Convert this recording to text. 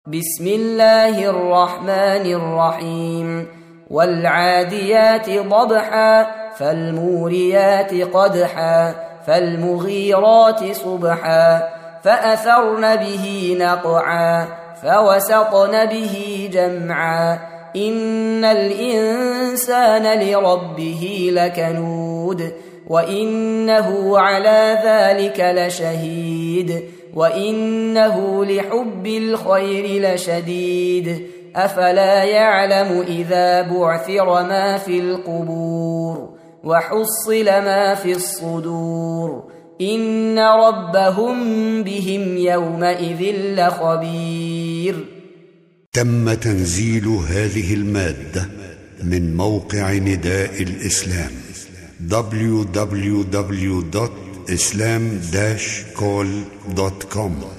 بسم الله الرحمن الرحيم والعاديات ضبحا فالموريات قدحا فالمغيرات صبحا فأثرن به نقعا فوسطن به جمعا إن الإنسان لربه لكنود وإنه على ذلك لشهيد وإنه لحب الخير لشديد أفلا يعلم إذا بعثر ما في القبور وحصل ما في الصدور إن ربهم بهم يومئذ لخبير. تم تنزيل هذه المادة من موقع نداء الإسلام www.islam-call.com